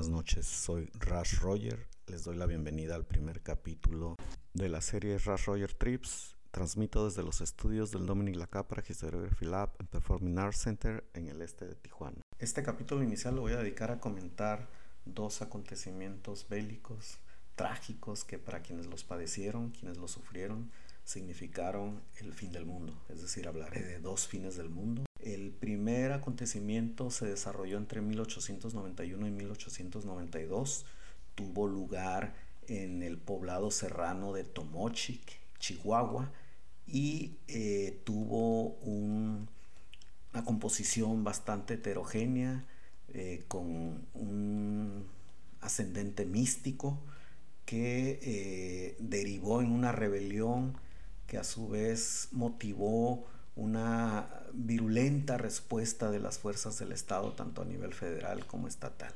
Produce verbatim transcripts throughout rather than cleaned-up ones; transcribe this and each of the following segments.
buenas noches, soy Rush Roger, les doy la bienvenida al primer capítulo de la serie Rush Roger Trips. Transmito desde los estudios del Dominic Lacapra Historiography Lab and Performing Arts Center en el este de Tijuana. Este capítulo inicial lo voy a dedicar a comentar dos acontecimientos bélicos trágicos que para quienes los padecieron, quienes los sufrieron, significaron el fin del mundo. Es decir, hablaré de dos fines del mundo. El primer acontecimiento se desarrolló entre mil ochocientos noventa y uno y mil ochocientos noventa y dos. Tuvo lugar en el poblado serrano de Tomochic, Chihuahua, y eh, tuvo un, una composición bastante heterogénea, eh, con un ascendente místico que eh, derivó en una rebelión que a su vez motivó una virulenta respuesta de las fuerzas del Estado, tanto a nivel federal como estatal.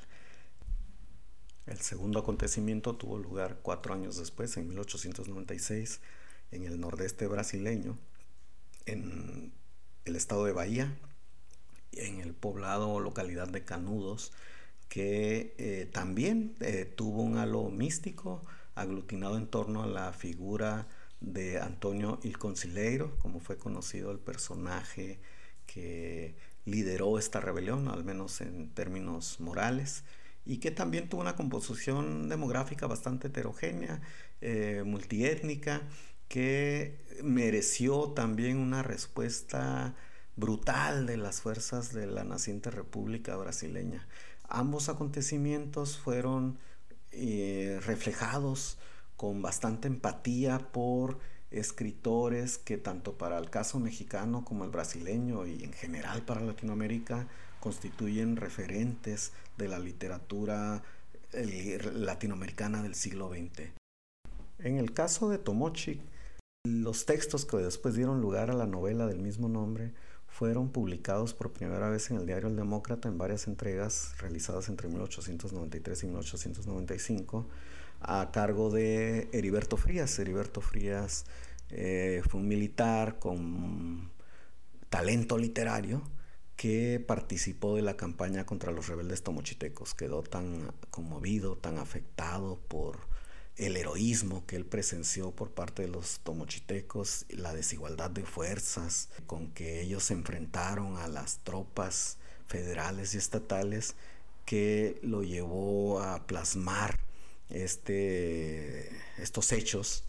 El segundo acontecimiento tuvo lugar cuatro años después, en mil ochocientos noventa y seis, en el nordeste brasileño, en el estado de Bahía, en el poblado o localidad de Canudos, que eh, también eh, tuvo un halo místico aglutinado en torno a la figura de Antonio Il Consigliero, como fue conocido el personaje que lideró esta rebelión, al menos en términos morales, y que también tuvo una composición demográfica bastante heterogénea, eh, multiétnica, que mereció también una respuesta brutal de las fuerzas de la naciente República Brasileña. Ambos acontecimientos fueron eh, reflejados con bastante empatía por escritores que tanto para el caso mexicano como el brasileño y en general para Latinoamérica constituyen referentes de la literatura eh, latinoamericana del siglo veinte. En el caso de Tomochic, los textos que después dieron lugar a la novela del mismo nombre fueron publicados por primera vez en el diario El Demócrata en varias entregas realizadas entre mil ochocientos noventa y tres y mil ochocientos noventa y cinco a cargo de Heriberto Frías. Heriberto Frías eh, fue un militar con talento literario que participó de la campaña contra los rebeldes tomochitecos. Quedó tan conmovido, tan afectado por el heroísmo que él presenció por parte de los tomochitecos, la desigualdad de fuerzas con que ellos se enfrentaron a las tropas federales y estatales, que lo llevó a plasmar este, estos hechos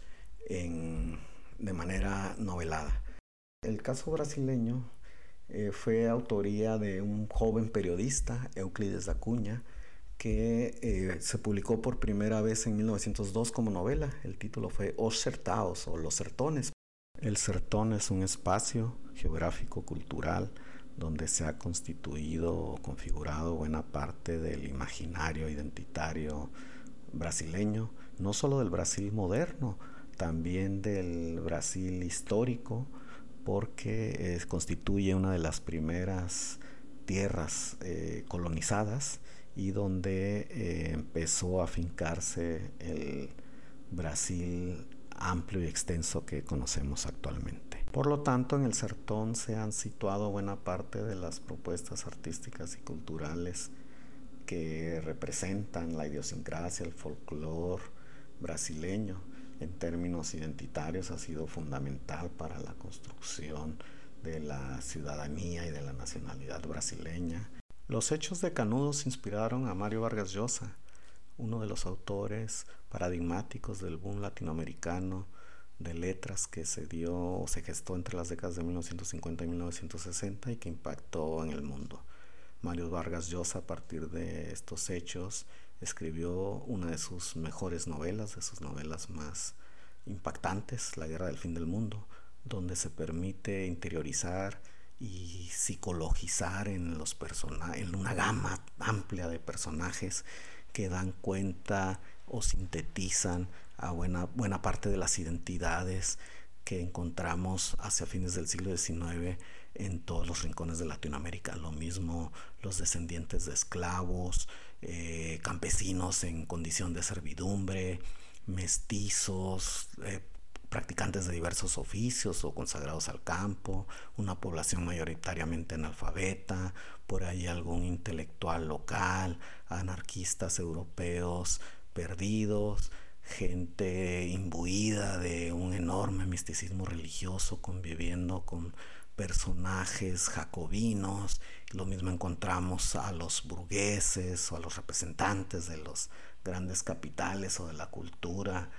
en, de manera novelada. El caso brasileño eh, fue autoría de un joven periodista, Euclides da Cunha, que eh, se publicó por primera vez en mil novecientos dos como novela. El título fue Os Certaos o Los Sertones. El sertón es un espacio geográfico cultural donde se ha constituido o configurado buena parte del imaginario identitario brasileño, no solo del Brasil moderno, también del Brasil histórico, porque eh, constituye una de las primeras tierras eh, colonizadas y donde eh, empezó a afincarse el Brasil amplio y extenso que conocemos actualmente. Por lo tanto, en el sertón se han situado buena parte de las propuestas artísticas y culturales que representan la idiosincrasia, el folclore brasileño. En términos identitarios ha sido fundamental para la construcción de la ciudadanía y de la nacionalidad brasileña. Los hechos de Canudos inspiraron a Mario Vargas Llosa, uno de los autores paradigmáticos del boom latinoamericano de letras que se dio o se gestó entre las décadas de mil novecientos cincuenta y mil novecientos sesenta y que impactó en el mundo. Mario Vargas Llosa, a partir de estos hechos, escribió una de sus mejores novelas, de sus novelas más impactantes, La Guerra del Fin del Mundo, donde se permite interiorizar y psicologizar en los persona- en una gama amplia de personajes que dan cuenta o sintetizan a buena, buena parte de las identidades que encontramos hacia fines del siglo diecinueve en todos los rincones de Latinoamérica. Lo mismo los descendientes de esclavos, eh, campesinos en condición de servidumbre, mestizos, eh, practicantes de diversos oficios o consagrados al campo, una población mayoritariamente analfabeta, por ahí algún intelectual local, anarquistas europeos perdidos, gente imbuida de un enorme misticismo religioso, conviviendo con personajes jacobinos. Lo mismo encontramos a los burgueses o a los representantes de los grandes capitales o de la cultura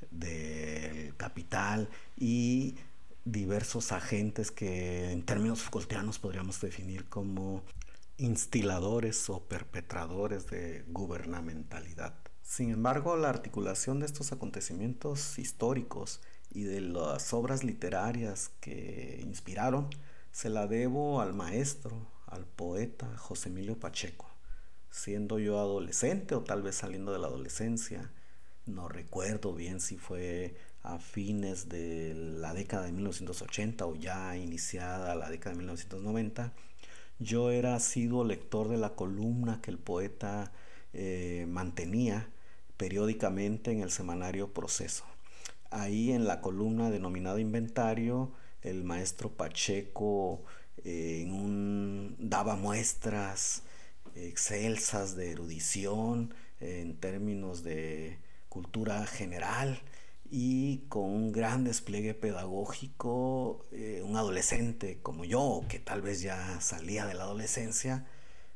del capital, y diversos agentes que en términos Foucaultianos podríamos definir como instiladores o perpetradores de gubernamentalidad. Sin embargo, la articulación de estos acontecimientos históricos y de las obras literarias que inspiraron se la debo al maestro, al poeta José Emilio Pacheco. Siendo yo adolescente o tal vez saliendo de la adolescencia, no recuerdo bien si fue a fines de la década de mil novecientos ochenta o ya iniciada la década de mil novecientos noventa, yo era asiduo lector de la columna que el poeta eh, mantenía periódicamente en el semanario Proceso. Ahí en la columna denominada Inventario, el maestro Pacheco eh, en un, daba muestras excelsas de erudición en términos de cultura general, y con un gran despliegue pedagógico. Eh, un adolescente como yo, que tal vez ya salía de la adolescencia,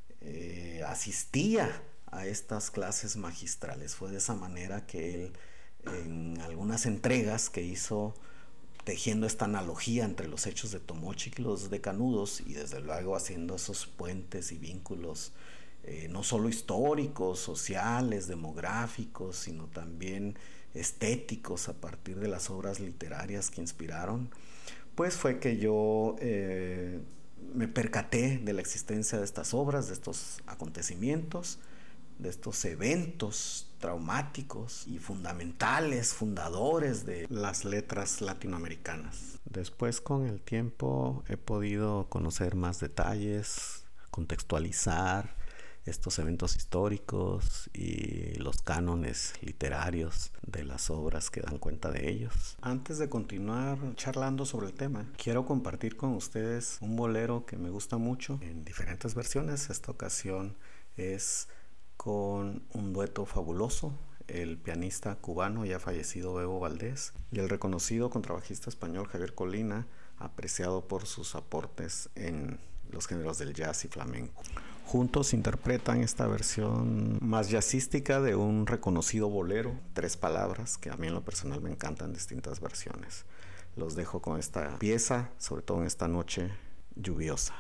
eh, asistía a estas clases magistrales. Fue de esa manera que él, en algunas entregas que hizo, tejiendo esta analogía entre los hechos de Tomochic y los de Canudos, y desde luego haciendo esos puentes y vínculos eh, no solo históricos, sociales, demográficos, sino también estéticos a partir de las obras literarias que inspiraron, pues fue que yo eh, me percaté de la existencia de estas obras, de estos acontecimientos, de estos eventos traumáticos y fundamentales, fundadores de las letras latinoamericanas. Después, con el tiempo, he podido conocer más detalles, contextualizar estos eventos históricos y los cánones literarios de las obras que dan cuenta de ellos. Antes de continuar charlando sobre el tema, quiero compartir con ustedes un bolero que me gusta mucho en diferentes versiones. Esta ocasión es con un dueto fabuloso, el pianista cubano ya fallecido Bebo Valdés y el reconocido contrabajista español Javier Colina, apreciado por sus aportes en los géneros del jazz y flamenco. Juntos interpretan esta versión más jazzística de un reconocido bolero, Tres Palabras, que a mí en lo personal me encantan distintas versiones. Los dejo con esta pieza, sobre todo en esta noche lluviosa.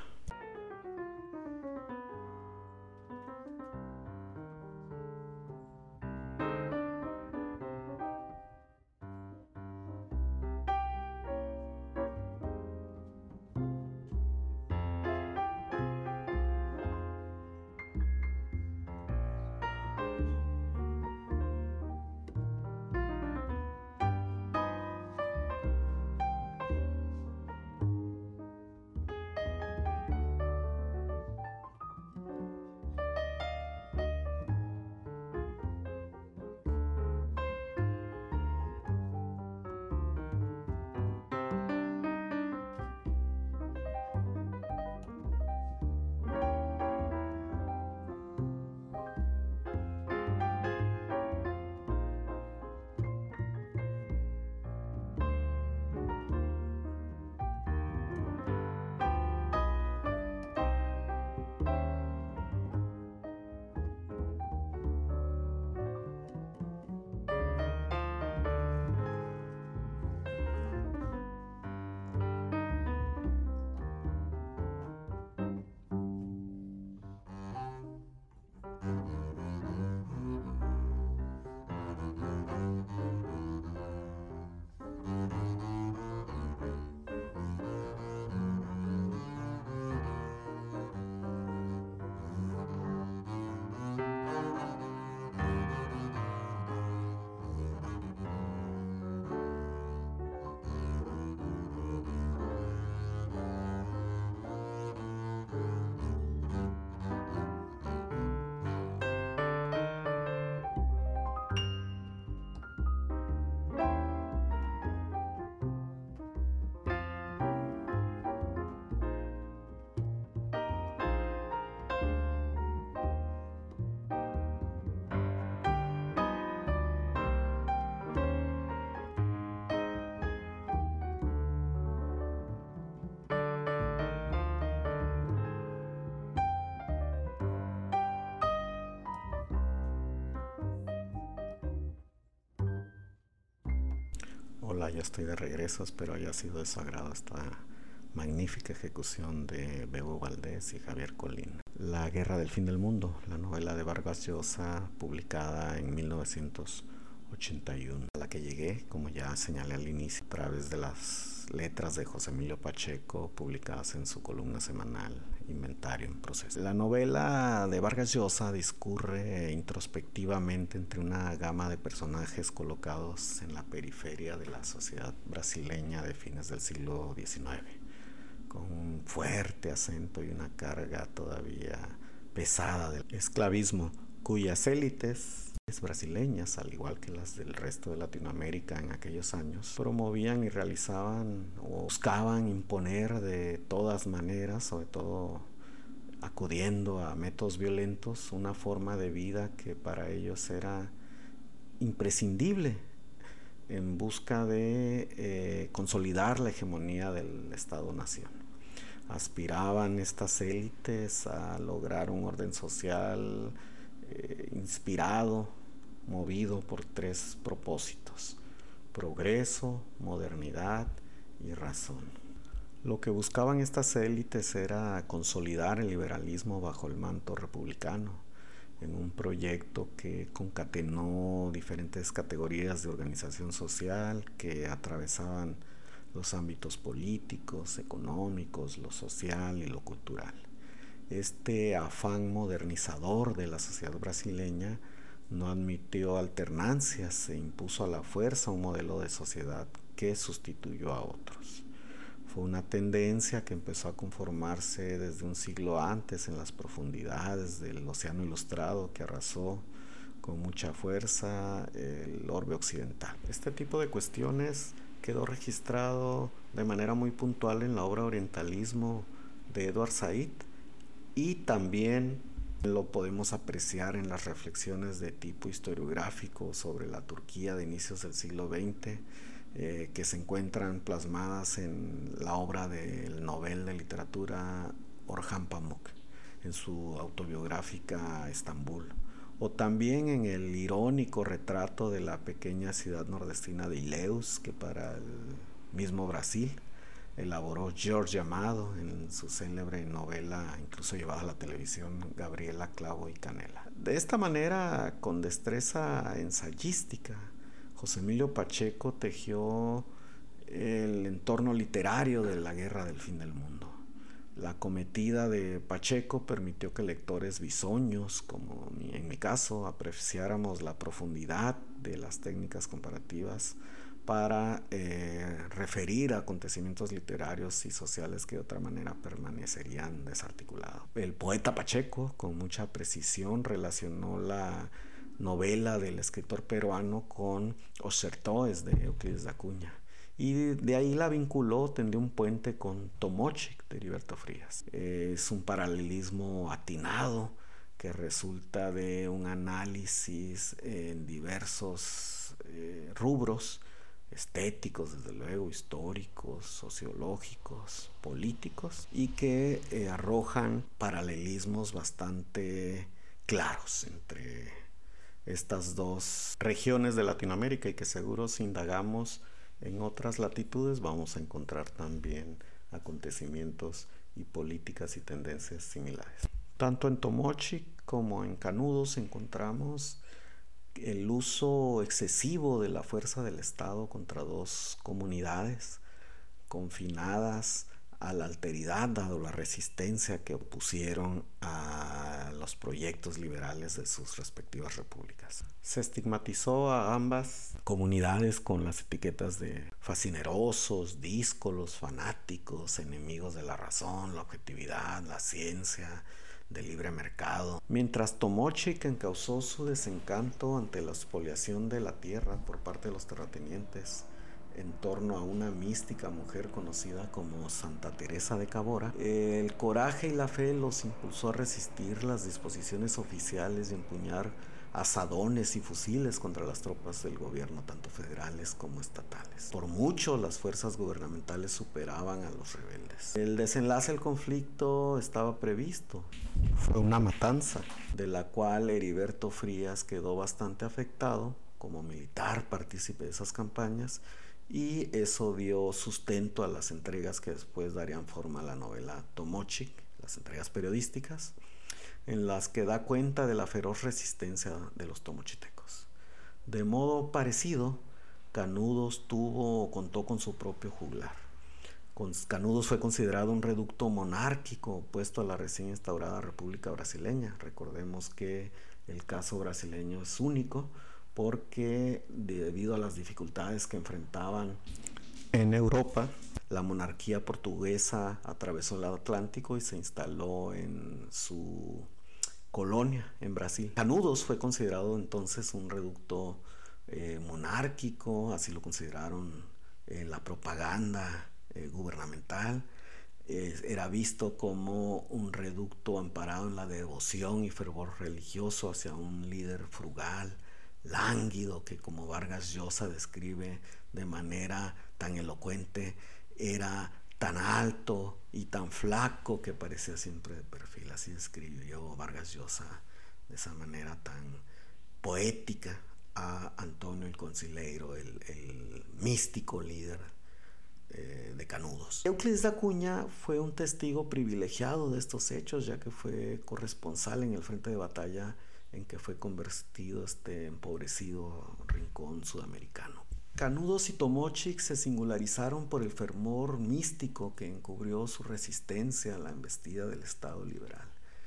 Hola, ya estoy de regreso, espero haya sido de su agrado esta magnífica ejecución de Bebo Valdés y Javier Colín. La Guerra del Fin del Mundo, la novela de Vargas Llosa, publicada en mil novecientos ochenta y uno, a la que llegué, como ya señalé al inicio, a través de las letras de José Emilio Pacheco, publicadas en su columna semanal Inventario en Proceso. La novela de Vargas Llosa discurre introspectivamente entre una gama de personajes colocados en la periferia de la sociedad brasileña de fines del siglo diecinueve, con un fuerte acento y una carga todavía pesada del esclavismo, cuyas élites brasileñas, al igual que las del resto de Latinoamérica en aquellos años, promovían y realizaban o buscaban imponer de todas maneras, sobre todo acudiendo a métodos violentos, una forma de vida que para ellos era imprescindible en busca de eh, consolidar la hegemonía del Estado-nación. Aspiraban estas élites a lograr un orden social eh, inspirado, movido por tres propósitos: progreso, modernidad y razón. Lo que buscaban estas élites era consolidar el liberalismo bajo el manto republicano, en un proyecto que concatenó diferentes categorías de organización social que atravesaban los ámbitos políticos, económicos, lo social y lo cultural. Este afán modernizador de la sociedad brasileña no admitió alternancias, se impuso a la fuerza un modelo de sociedad que sustituyó a otros. Fue una tendencia que empezó a conformarse desde un siglo antes en las profundidades del Océano Ilustrado, que arrasó con mucha fuerza el orbe occidental. Este tipo de cuestiones quedó registrado de manera muy puntual en la obra Orientalismo de Edward Said, y también lo podemos apreciar en las reflexiones de tipo historiográfico sobre la Turquía de inicios del siglo veinte, eh, que se encuentran plasmadas en la obra del Nobel de Literatura Orhan Pamuk, en su autobiográfica Estambul, o también en el irónico retrato de la pequeña ciudad nordestina de Ilhéus, que para el mismo Brasil elaboró Jorge Amado en su célebre novela, incluso llevada a la televisión, Gabriela, Clavo y Canela. De esta manera, con destreza ensayística, José Emilio Pacheco tejió el entorno literario de la Guerra del Fin del Mundo. La cometida de Pacheco permitió que lectores bisoños, como en mi caso, apreciáramos la profundidad de las técnicas comparativas para eh, referir a acontecimientos literarios y sociales que de otra manera permanecerían desarticulados. El poeta Pacheco, con mucha precisión, relacionó la novela del escritor peruano con Os Sertões de Euclides da Cunha, y de ahí la vinculó, tendió un puente con Tomochic de Heriberto Frías. Es un paralelismo atinado que resulta de un análisis en diversos eh, rubros estéticos, desde luego, históricos, sociológicos, políticos, y que eh, arrojan paralelismos bastante claros entre estas dos regiones de Latinoamérica, y que seguro si indagamos en otras latitudes vamos a encontrar también acontecimientos y políticas y tendencias similares. Tanto en Tomochic como en Canudos encontramos el uso excesivo de la fuerza del Estado contra dos comunidades confinadas a la alteridad, dado la resistencia que opusieron a los proyectos liberales de sus respectivas repúblicas. Se estigmatizó a ambas comunidades con las etiquetas de fascinerosos, díscolos, fanáticos, enemigos de la razón, la objetividad, la ciencia, del libre mercado, mientras Tomochic encausó su desencanto ante la expoliación de la tierra por parte de los terratenientes en torno a una mística mujer conocida como Santa Teresa de Cabora. El coraje y la fe los impulsó a resistir las disposiciones oficiales y empuñar asadones y fusiles contra las tropas del gobierno, tanto federales como estatales. Por mucho, las fuerzas gubernamentales superaban a los rebeldes. El desenlace del conflicto estaba previsto. Fue una matanza, de la cual Heriberto Frías quedó bastante afectado como militar partícipe de esas campañas, y eso dio sustento a las entregas que después darían forma a la novela Tomochic, las entregas periodísticas, en las que da cuenta de la feroz resistencia de los tomochitecos. De modo parecido, Canudos tuvo o contó con su propio juglar. Canudos fue considerado un reducto monárquico opuesto a la recién instaurada República Brasileña. Recordemos que el caso brasileño es único porque debido a las dificultades que enfrentaban en Europa, la monarquía portuguesa atravesó el Atlántico y se instaló en su colonia en Brasil. Canudos fue considerado entonces un reducto eh, monárquico, así lo consideraron en la propaganda eh, gubernamental. Eh, era visto como un reducto amparado en la devoción y fervor religioso hacia un líder frugal, lánguido, que como Vargas Llosa describe de manera tan elocuente, era tan alto y tan flaco que parecía siempre de perfil. Así describió Vargas Llosa de esa manera tan poética a Antonio el Consileiro, el, el místico líder eh, de Canudos. Euclides da Cunha fue un testigo privilegiado de estos hechos, ya que fue corresponsal en el frente de batalla en que fue convertido este empobrecido rincón sudamericano. Canudos y Tomochic se singularizaron por el fervor místico que encubrió su resistencia a la embestida del Estado liberal.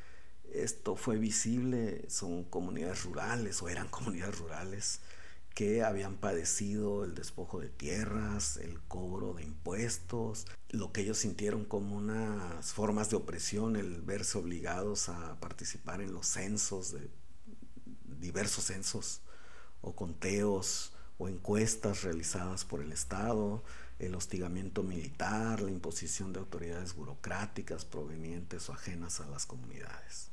Esto fue visible, son comunidades rurales o eran comunidades rurales que habían padecido el despojo de tierras, el cobro de impuestos, lo que ellos sintieron como unas formas de opresión, el verse obligados a participar en los censos, de diversos censos o conteos o encuestas realizadas por el Estado, el hostigamiento militar, la imposición de autoridades burocráticas provenientes o ajenas a las comunidades.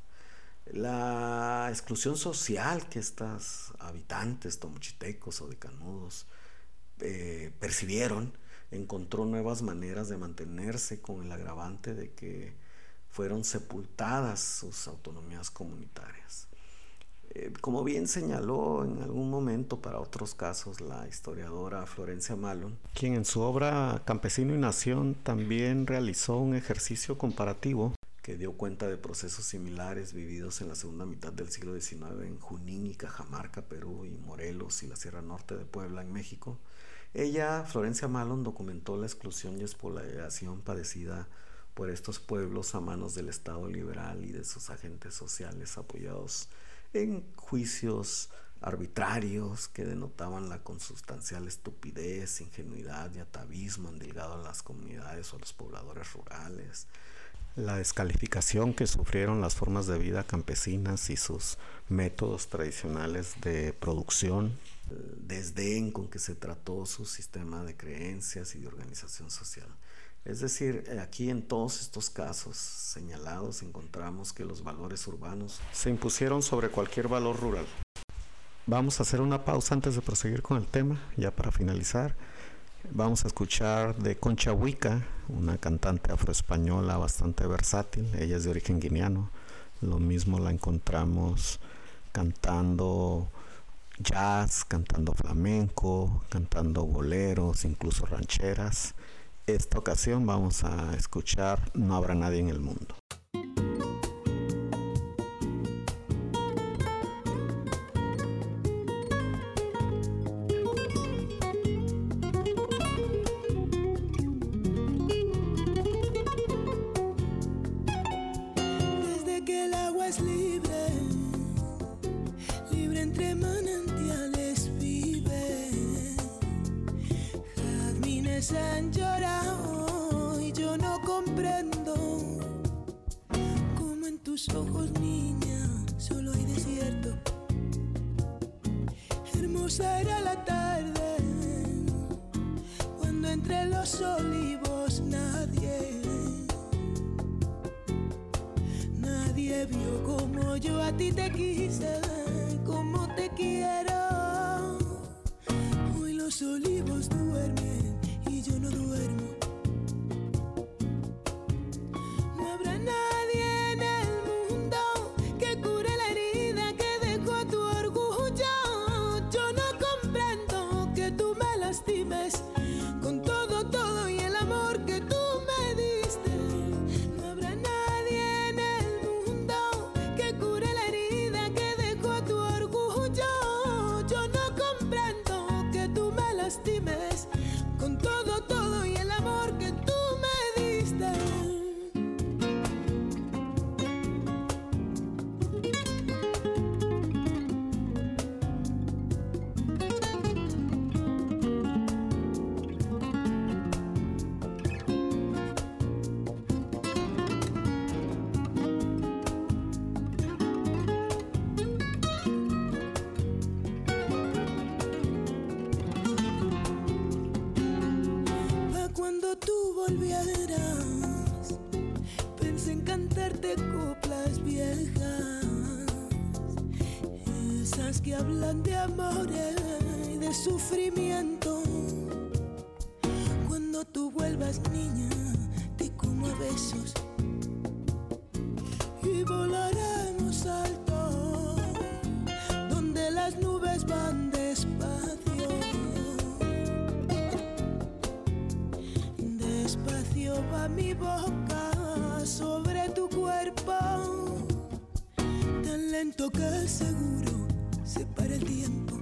La exclusión social que estos habitantes tomochitecos o de Canudos eh, percibieron encontró nuevas maneras de mantenerse, con el agravante de que fueron sepultadas sus autonomías comunitarias. Eh, como bien señaló en algún momento para otros casos la historiadora Florencia Malon, quien en su obra Campesino y Nación también realizó un ejercicio comparativo que dio cuenta de procesos similares vividos en la segunda mitad del siglo diecinueve en Junín y Cajamarca, Perú, y Morelos y la Sierra Norte de Puebla, en México. Ella, Florencia Malon, documentó la exclusión y expoliación padecida por estos pueblos a manos del Estado liberal y de sus agentes sociales, apoyados en juicios arbitrarios que denotaban la consustancial estupidez, ingenuidad y atavismo endilgado a las comunidades o a los pobladores rurales, la descalificación que sufrieron las formas de vida campesinas y sus métodos tradicionales de producción, el desdén con que se trató su sistema de creencias y de organización social. Es decir, aquí en todos estos casos señalados encontramos que los valores urbanos se impusieron sobre cualquier valor rural. Vamos a hacer una pausa antes de proseguir con el tema, ya para finalizar. Vamos a escuchar de Concha Huica, una cantante afroespañola bastante versátil. Ella es de origen guineano. Lo mismo la encontramos cantando jazz, cantando flamenco, cantando boleros, incluso rancheras. Esta ocasión vamos a escuchar No habrá nadie en el mundo. Han llorado y yo no comprendo cómo en tus ojos, niña, solo hay desierto. Hermosa era la tarde cuando entre los olivos nadie, nadie vio como yo a ti te quise, como te quiero. Hoy los olivos duermen y yo no duermo. No habrá nadie en el mundo que cure la herida que dejó tu orgullo. Yo no comprendo que tú me lastimes esas que hablan de amores y de sufrimiento. Cuando tú vuelvas, niña, te como a besos y volaremos alto, donde las nubes van despacio. Despacio va mi boca sobre tu cuerpo, tan lento que seguro se para el tiempo.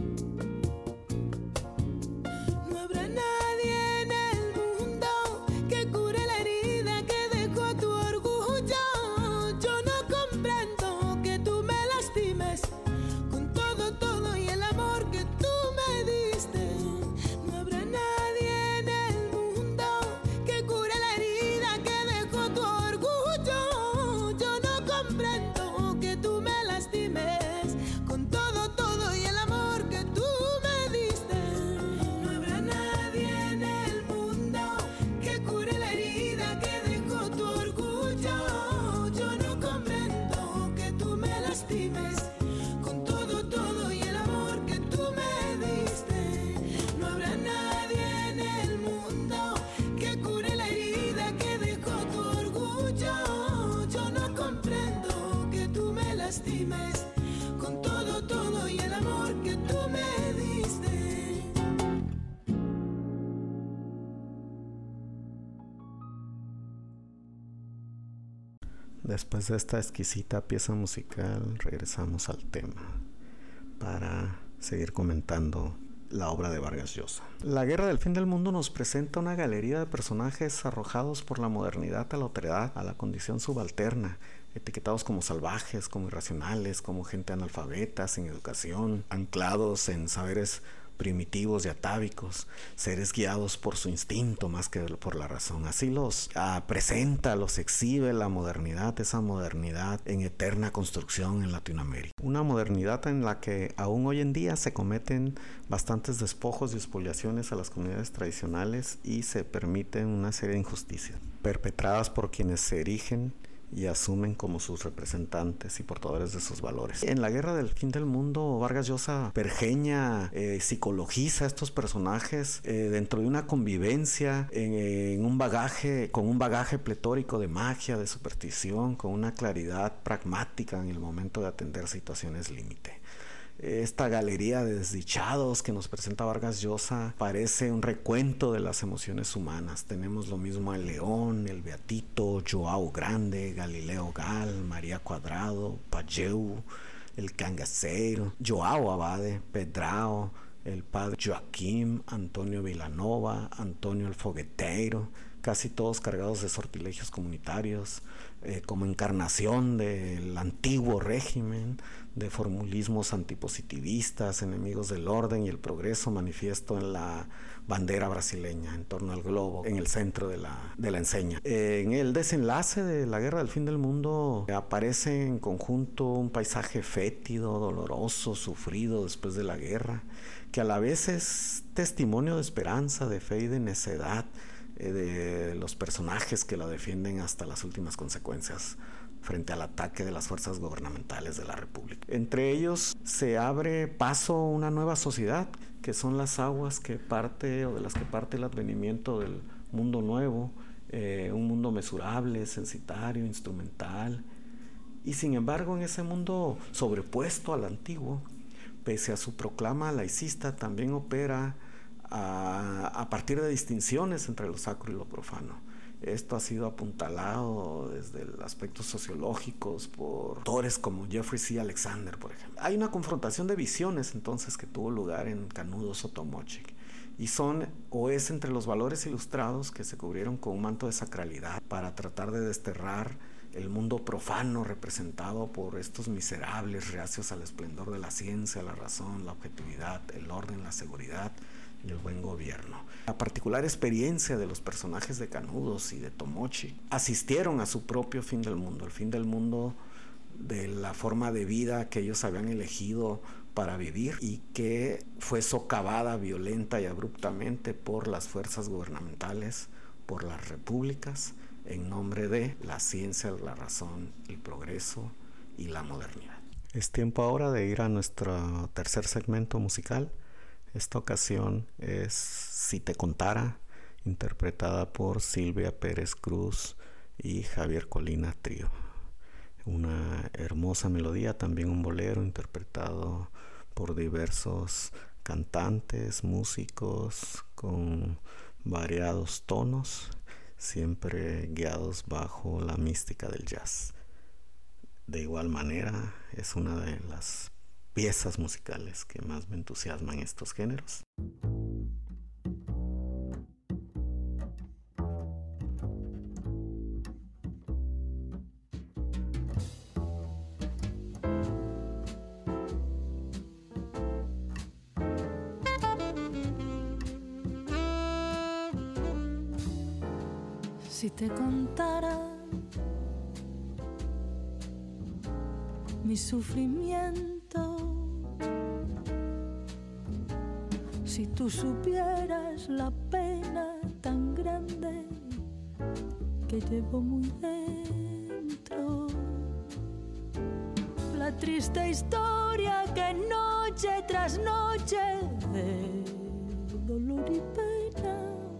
No habrá nadie en el mundo que cure la herida que dejó tu orgullo. Yo no comprendo que tú me lastimes con todo, todo y el amor que tú me diste. No habrá nadie en el mundo que cure la herida que dejó tu orgullo. Yo no comprendo que tú me lastimes con todo, todo y el amor que tú me diste. No habrá nadie en el mundo que cure la herida que dejó tu orgullo. Yo no comprendo que tú me lastimes con todo, todo y el amor que tú me diste. No habrá nadie en el mundo que cure la herida que dejó tu orgullo. Yo no comprendo que tú me lastimes con todo, todo y el amor que tú me diste. Después de esta exquisita pieza musical, regresamos al tema para seguir comentando la obra de Vargas Llosa. La Guerra del Fin del Mundo nos presenta una galería de personajes arrojados por la modernidad a la otredad, a la condición subalterna, etiquetados como salvajes, como irracionales, como gente analfabeta, sin educación, anclados en saberes primitivos y atávicos, seres guiados por su instinto más que por la razón. Así los ah, presenta, los exhibe la modernidad, esa modernidad en eterna construcción en Latinoamérica. Una modernidad en la que aún hoy en día se cometen bastantes despojos y expoliaciones a las comunidades tradicionales y se permiten una serie de injusticias perpetradas por quienes se erigen y asumen como sus representantes y portadores de sus valores. En la Guerra del Fin del Mundo, Vargas Llosa pergeña, eh, psicologiza a estos personajes eh, dentro de una convivencia en, en un bagaje, con un bagaje pletórico de magia, de superstición, con una claridad pragmática en el momento de atender situaciones límite. Esta galería de desdichados que nos presenta Vargas Llosa parece un recuento de las emociones humanas. Tenemos lo mismo al León, el Beatito, Joao Grande, Galileo Gal, María Cuadrado, Palleu, el Cangaceiro, Joao Abade, Pedrao, el padre Joaquim, Antonio Vilanova, Antonio el Fogueteiro, casi todos cargados de sortilegios comunitarios, eh, como encarnación del antiguo régimen, de formulismos antipositivistas, enemigos del orden y el progreso manifiesto en la bandera brasileña, en torno al globo, en el centro de la, de la enseña. Eh, en el desenlace de la Guerra del Fin del Mundo aparece en conjunto un paisaje fétido, doloroso, sufrido después de la guerra, que a la vez es testimonio de esperanza, de fe y de necedad, eh, de los personajes que la defienden hasta las últimas consecuencias frente al ataque de las fuerzas gubernamentales de la República. Entre ellos se abre paso a una nueva sociedad, que son las aguas que parte o de las que parte el advenimiento del mundo nuevo, eh, un mundo mesurable, censitario, instrumental. Y sin embargo, en ese mundo sobrepuesto al antiguo, pese a su proclama laicista, también opera a, a partir de distinciones entre lo sacro y lo profano. Esto ha sido apuntalado desde el aspecto sociológicos por autores como Jeffrey C. Alexander, por ejemplo. Hay una confrontación de visiones entonces que tuvo lugar en Canudos Sotomochic, y son o es entre los valores ilustrados que se cubrieron con un manto de sacralidad para tratar de desterrar el mundo profano representado por estos miserables reacios al esplendor de la ciencia, la razón, la objetividad, el orden, la seguridad y el buen gobierno. La particular experiencia de los personajes de Canudos y de Tomochi asistieron a su propio fin del mundo, el fin del mundo de la forma de vida que ellos habían elegido para vivir y que fue socavada violenta y abruptamente por las fuerzas gubernamentales, por las repúblicas, en nombre de la ciencia, la razón, el progreso y la modernidad. Es tiempo ahora de ir a nuestro tercer segmento musical. Esta ocasión es Si te contara, interpretada por Silvia Pérez Cruz y Javier Colina Trío. Una hermosa melodía, también un bolero interpretado por diversos cantantes, músicos con variados tonos, siempre guiados bajo la mística del jazz. De igual manera, es una de las piezas musicales que más me entusiasman estos géneros. Si te contara mi sufrimiento, si tú supieras la pena tan grande que llevo muy dentro, la triste historia que noche tras noche de dolor y pena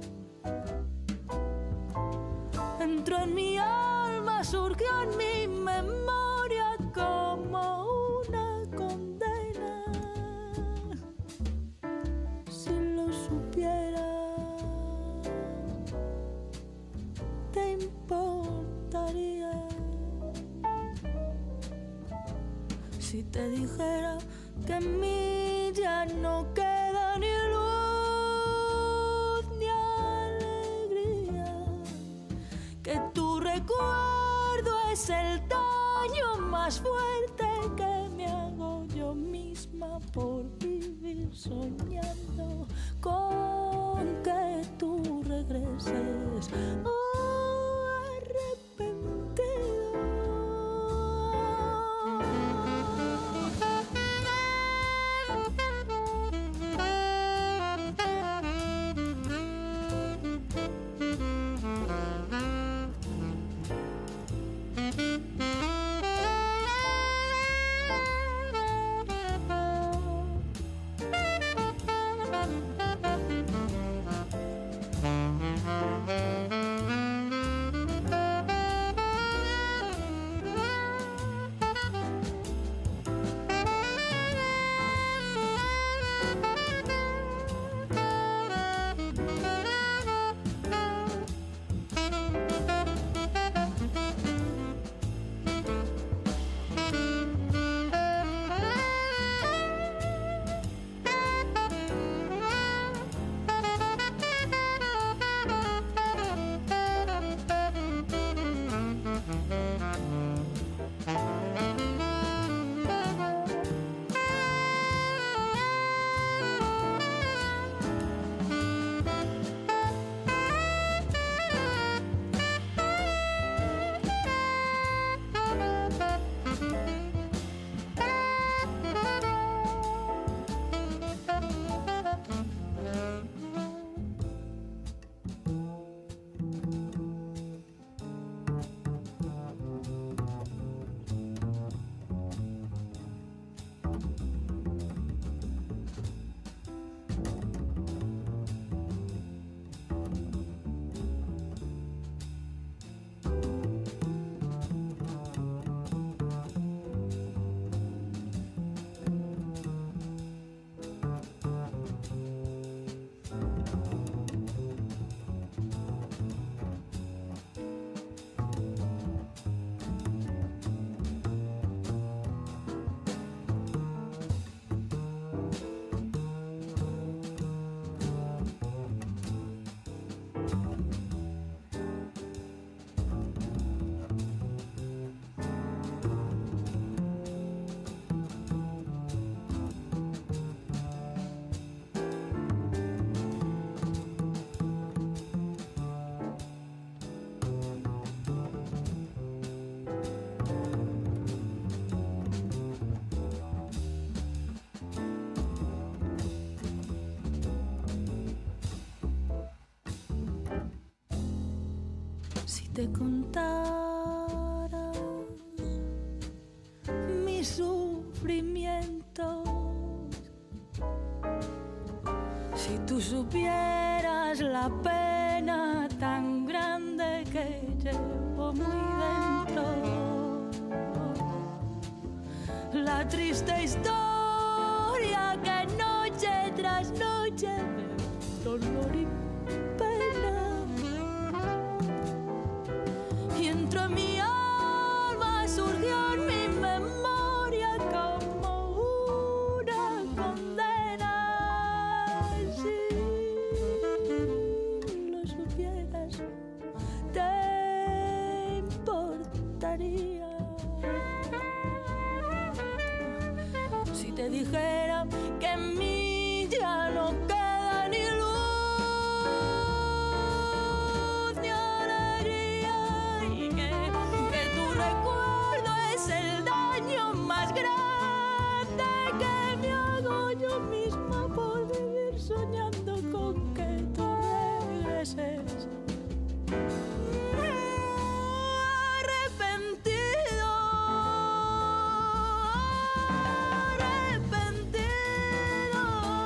entró en mi alma, surgió en mi memoria como una condena. Si lo supiera, te importaría. Si te dijera que en mí ya no queda ni luz ni alegría, que tu recuerdo es el daño más fuerte que me hago yo misma por vivir soñando con que tú regreses. Oh, arrepentido. te contaras mi sufrimiento, sufrimientos. Si tú supieras la pena tan grande que llevo muy dentro, la triste historia que noche tras noche de dolor y pena, y entre mi alma surgió en mi memoria como una condena. Si lo supieras, te importaría si te dijera que en mí ya no queda ni luz ni alegría, y que, que tu recuerdo es el daño más grande que me hago yo misma por vivir soñando con que tú regreses. Arrepentido, arrepentido.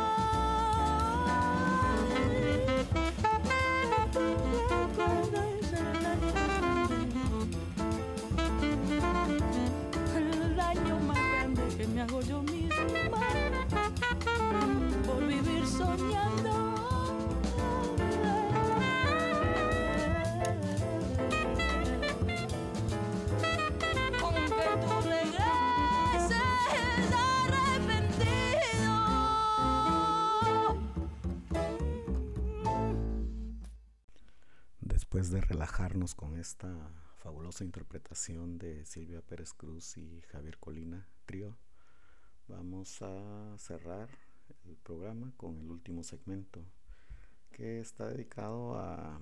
El daño más grande que me hago yo misma por vivir soñando con que tú regreses arrepentido. Después de relajarnos con esta fabulosa interpretación de Silvia Pérez Cruz y Javier Colina Trío, vamos a cerrar el programa con el último segmento, que está dedicado a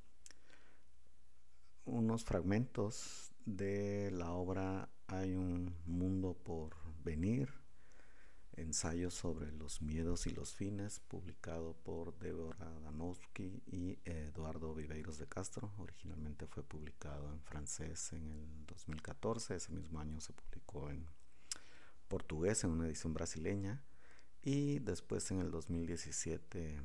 unos fragmentos de la obra Hay un mundo por venir, ensayo sobre los miedos y los fines, publicado por Débora Danowski y Eduardo Viveiros de Castro. Originalmente fue publicado en francés en el dos mil catorce, ese mismo año se publicó en portugués en una edición brasileña, y después en el dos mil diecisiete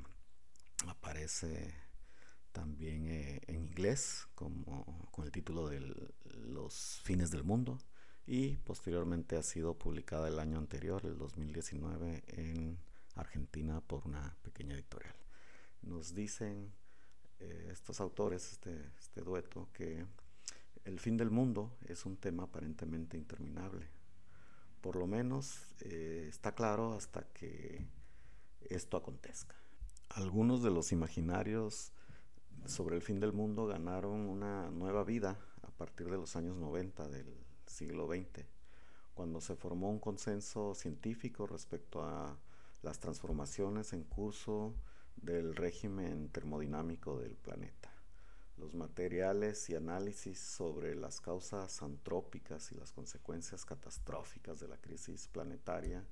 aparece también eh, en inglés como, con el título de Los fines del mundo, y posteriormente ha sido publicada el año anterior, el dos mil diecinueve, en Argentina por una pequeña editorial. Nos dicen eh, estos autores, este, este dueto, que el fin del mundo es un tema aparentemente interminable. Por lo menos eh, está claro hasta que esto acontezca. Algunos de los imaginarios sobre el fin del mundo ganaron una nueva vida a partir de los años noventa del siglo veinte, cuando se formó un consenso científico respecto a las transformaciones en curso del régimen termodinámico del planeta. Los materiales y análisis sobre las causas antrópicas y las consecuencias catastróficas de la crisis planetaria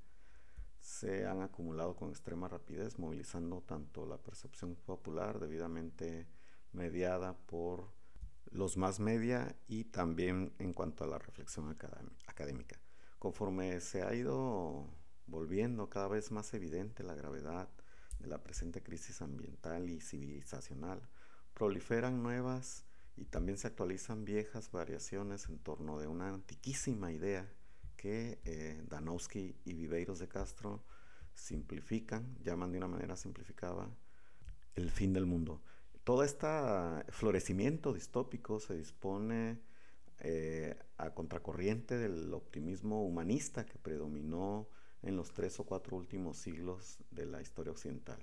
se han acumulado con extrema rapidez, movilizando tanto la percepción popular debidamente mediada por los más media y también en cuanto a la reflexión académica. Conforme se ha ido volviendo cada vez más evidente la gravedad de la presente crisis ambiental y civilizacional, proliferan nuevas y también se actualizan viejas variaciones en torno de una antiquísima idea que eh, Danowski y Viveiros de Castro simplifican, llaman de una manera simplificada el fin del mundo. Todo este florecimiento distópico se dispone eh, a contracorriente del optimismo humanista que predominó en los tres o cuatro últimos siglos de la historia occidental.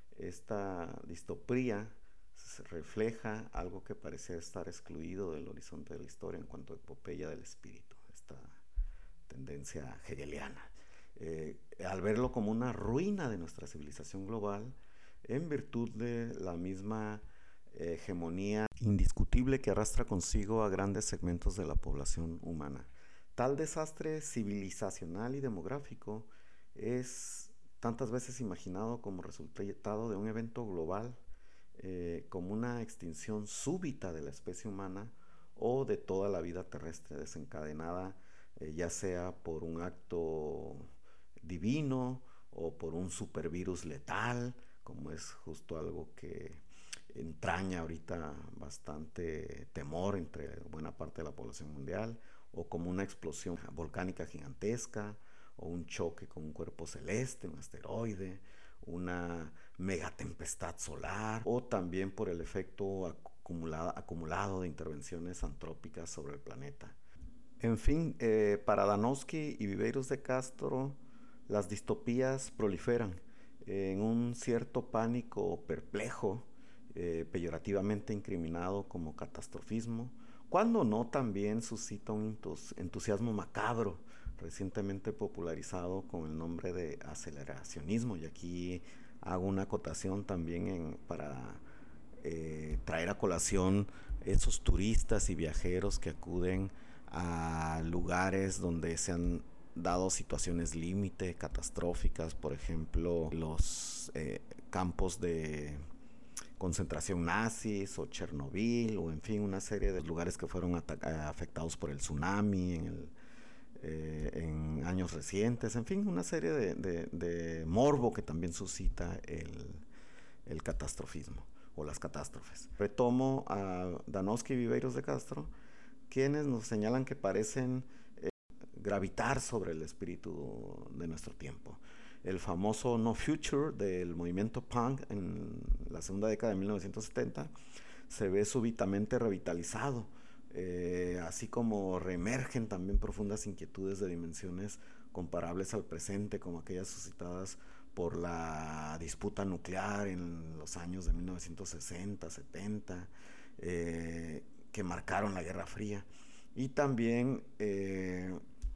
Esta distopía refleja algo que parecía estar excluido del horizonte de la historia en cuanto a epopeya del espíritu, esta tendencia hegeliana. Eh, al verlo como una ruina de nuestra civilización global, en virtud de la misma eh, hegemonía indiscutible que arrastra consigo a grandes segmentos de la población humana. Tal desastre civilizacional y demográfico es tantas veces imaginado como resultado de un evento global, eh, como una extinción súbita de la especie humana o de toda la vida terrestre, desencadenada eh, ya sea por un acto divino o por un supervirus letal, como es justo algo que entraña ahorita bastante temor entre buena parte de la población mundial, o como una explosión volcánica gigantesca, o un choque con un cuerpo celeste, un asteroide, una megatempestad solar, o también por el efecto acumulado, acumulado de intervenciones antrópicas sobre el planeta. En fin, eh, para Danowski y Viveiros de Castro, las distopías proliferan en un cierto pánico perplejo, eh, peyorativamente incriminado como catastrofismo, cuando no también suscita un entusiasmo macabro, recientemente popularizado con el nombre de aceleracionismo. Y aquí hago una acotación también en, para eh, traer a colación esos turistas y viajeros que acuden a lugares donde se han dado situaciones límite, catastróficas, por ejemplo, los eh, campos de concentración nazis o Chernobyl, o en fin, una serie de lugares que fueron afectados por el tsunami en, el, eh, en años recientes, en fin, una serie de, de, de morbo que también suscita el, el catastrofismo o las catástrofes. Retomo a Danowski y Viveiros de Castro, quienes nos señalan que parecen eh, gravitar sobre el espíritu de nuestro tiempo. El famoso No Future del movimiento punk en la segunda década de mil novecientos setenta se ve súbitamente revitalizado, eh, así como reemergen también profundas inquietudes de dimensiones comparables al presente, como aquellas suscitadas por la disputa nuclear en los años de mil novecientos sesenta, setenta, eh, que marcaron la Guerra Fría. Y también eh,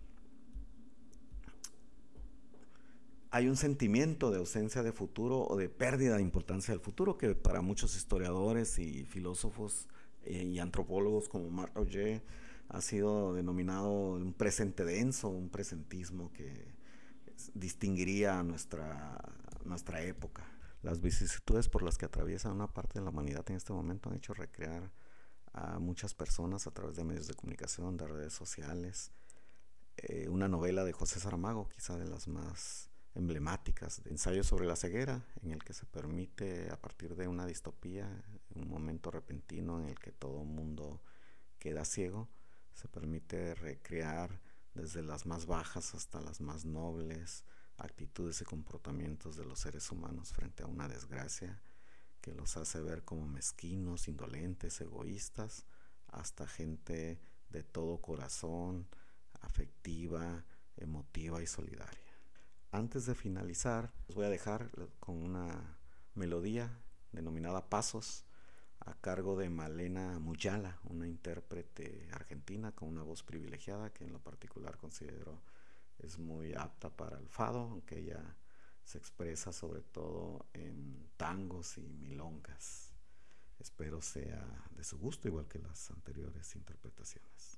hay un sentimiento de ausencia de futuro o de pérdida de importancia del futuro que para muchos historiadores y filósofos eh, y antropólogos como Marc Augé ha sido denominado un presente denso, un presentismo que distinguiría a nuestra, nuestra época. Las vicisitudes por las que atraviesa una parte de la humanidad en este momento han hecho recrear a muchas personas a través de medios de comunicación, de redes sociales. Eh, una novela de José Saramago, quizá de las más emblemáticas, de Ensayo sobre la ceguera, en el que se permite, a partir de una distopía, un momento repentino en el que todo el mundo queda ciego, se permite recrear desde las más bajas hasta las más nobles actitudes y comportamientos de los seres humanos frente a una desgracia que los hace ver como mezquinos, indolentes, egoístas, hasta gente de todo corazón, afectiva, emotiva y solidaria. Antes de finalizar, les voy a dejar con una melodía denominada Pasos, a cargo de Malena Muyala, una intérprete argentina con una voz privilegiada que en lo particular considero es muy apta para el fado, aunque ella se expresa sobre todo en tangos y milongas. Espero sea de su gusto, igual que las anteriores interpretaciones.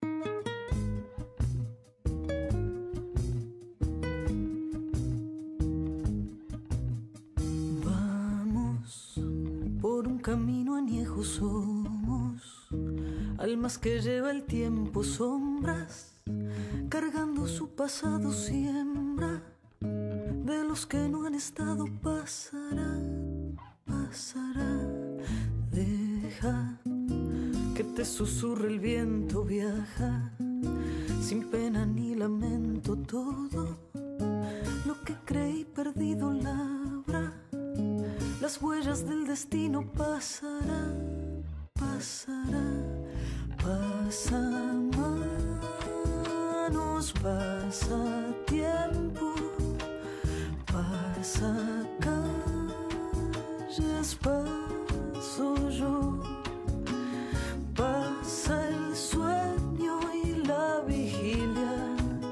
Vamos por un camino añejo, somos almas que lleva el tiempo, sombras cargando su pasado, siembra de los que no han estado. Pasará, pasará, deja que te susurre el viento, viaja sin pena ni lamento. Todo lo que creí perdido labra las huellas del destino. Pasará, pasará, pasa manos, pasa tiempo, pasa calles, paso yo, pasa el sueño y la vigilia,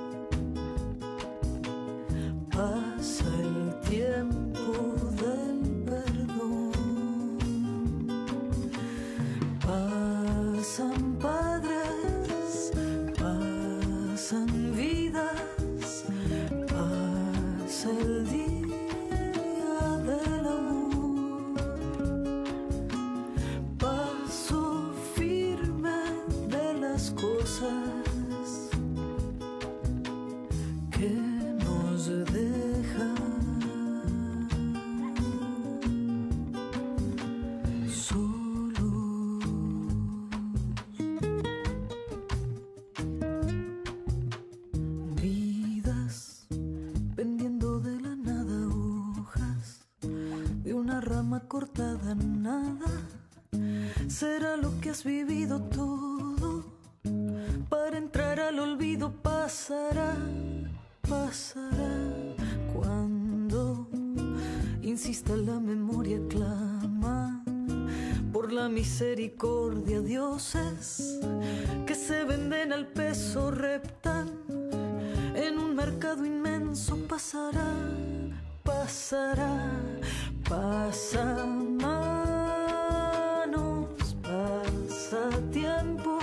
pasa el tiempo del perdón, pasan padres, pasan vidas, pasa el día del amor, paso firme de las cosas, broma cortada, nada será lo que has vivido todo. Para entrar al olvido pasará, pasará. Cuando insista la memoria, clama por la misericordia. Dioses que se venden al peso reptan en un mercado inmenso. Pasará, pasará, pasa manos, pasa tiempo,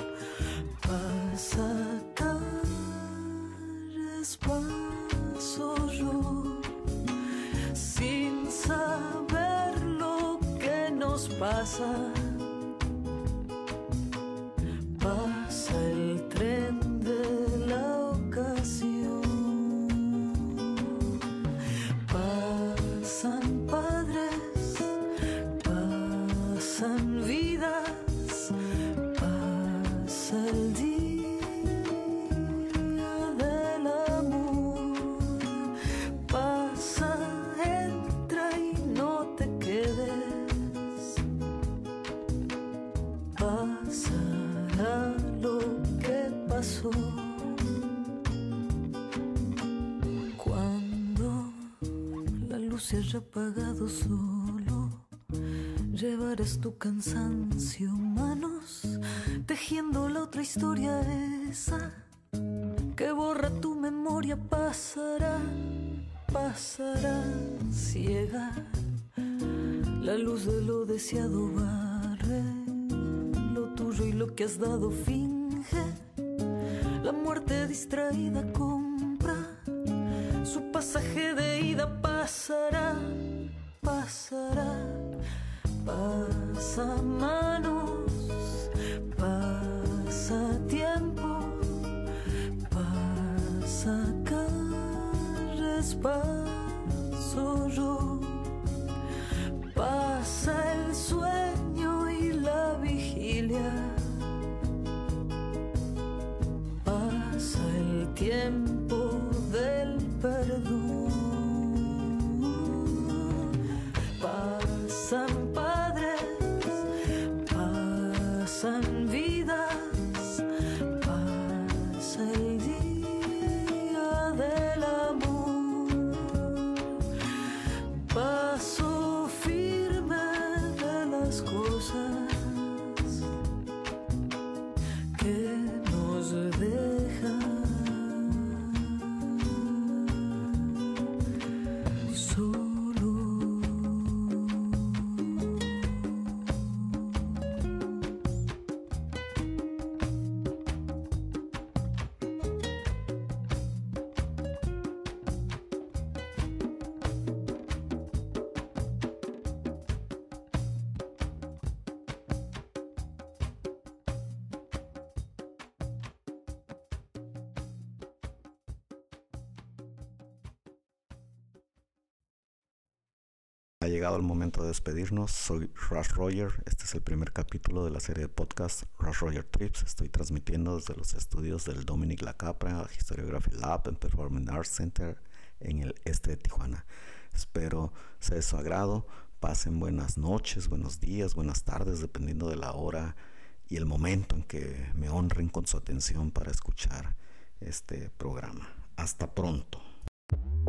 pasa caras, paso yo, sin saber lo que nos pasa. Pasa el tren de la ocasión. Pasan padres, pasan vidas, pasa el día del amor. Pasa, entra y no te quedes. Pasará lo que pasó. Cuando la luz se haya apagado, solo llevarás tu cansancio, manos tejiendo la otra historia, esa que borra tu memoria. Pasará, pasará ciega, la luz de lo deseado barre lo tuyo y lo que has dado finge. La muerte distraída compra su pasaje de ida. Pasará, pasará, pasa manos, pasa tiempo, pasa caras, paso yo. Pasa el sueño y la vigilia. Pasa el tiempo del perdón. Pasan padres, pasan vidas, pasa el día del amor. Paso firme de las cosas que nos dejan solos. Ha llegado el momento de despedirnos. Soy Rush Roger. Este es el primer capítulo de la serie de podcast Rush Roger Trips. Estoy transmitiendo desde los estudios del Dominic La Capra Historiography Lab and Performing Arts Center en el este de Tijuana. Espero sea de su agrado. Pasen buenas noches, buenos días, buenas tardes, dependiendo de la hora y el momento en que me honren con su atención para escuchar este programa. Hasta pronto.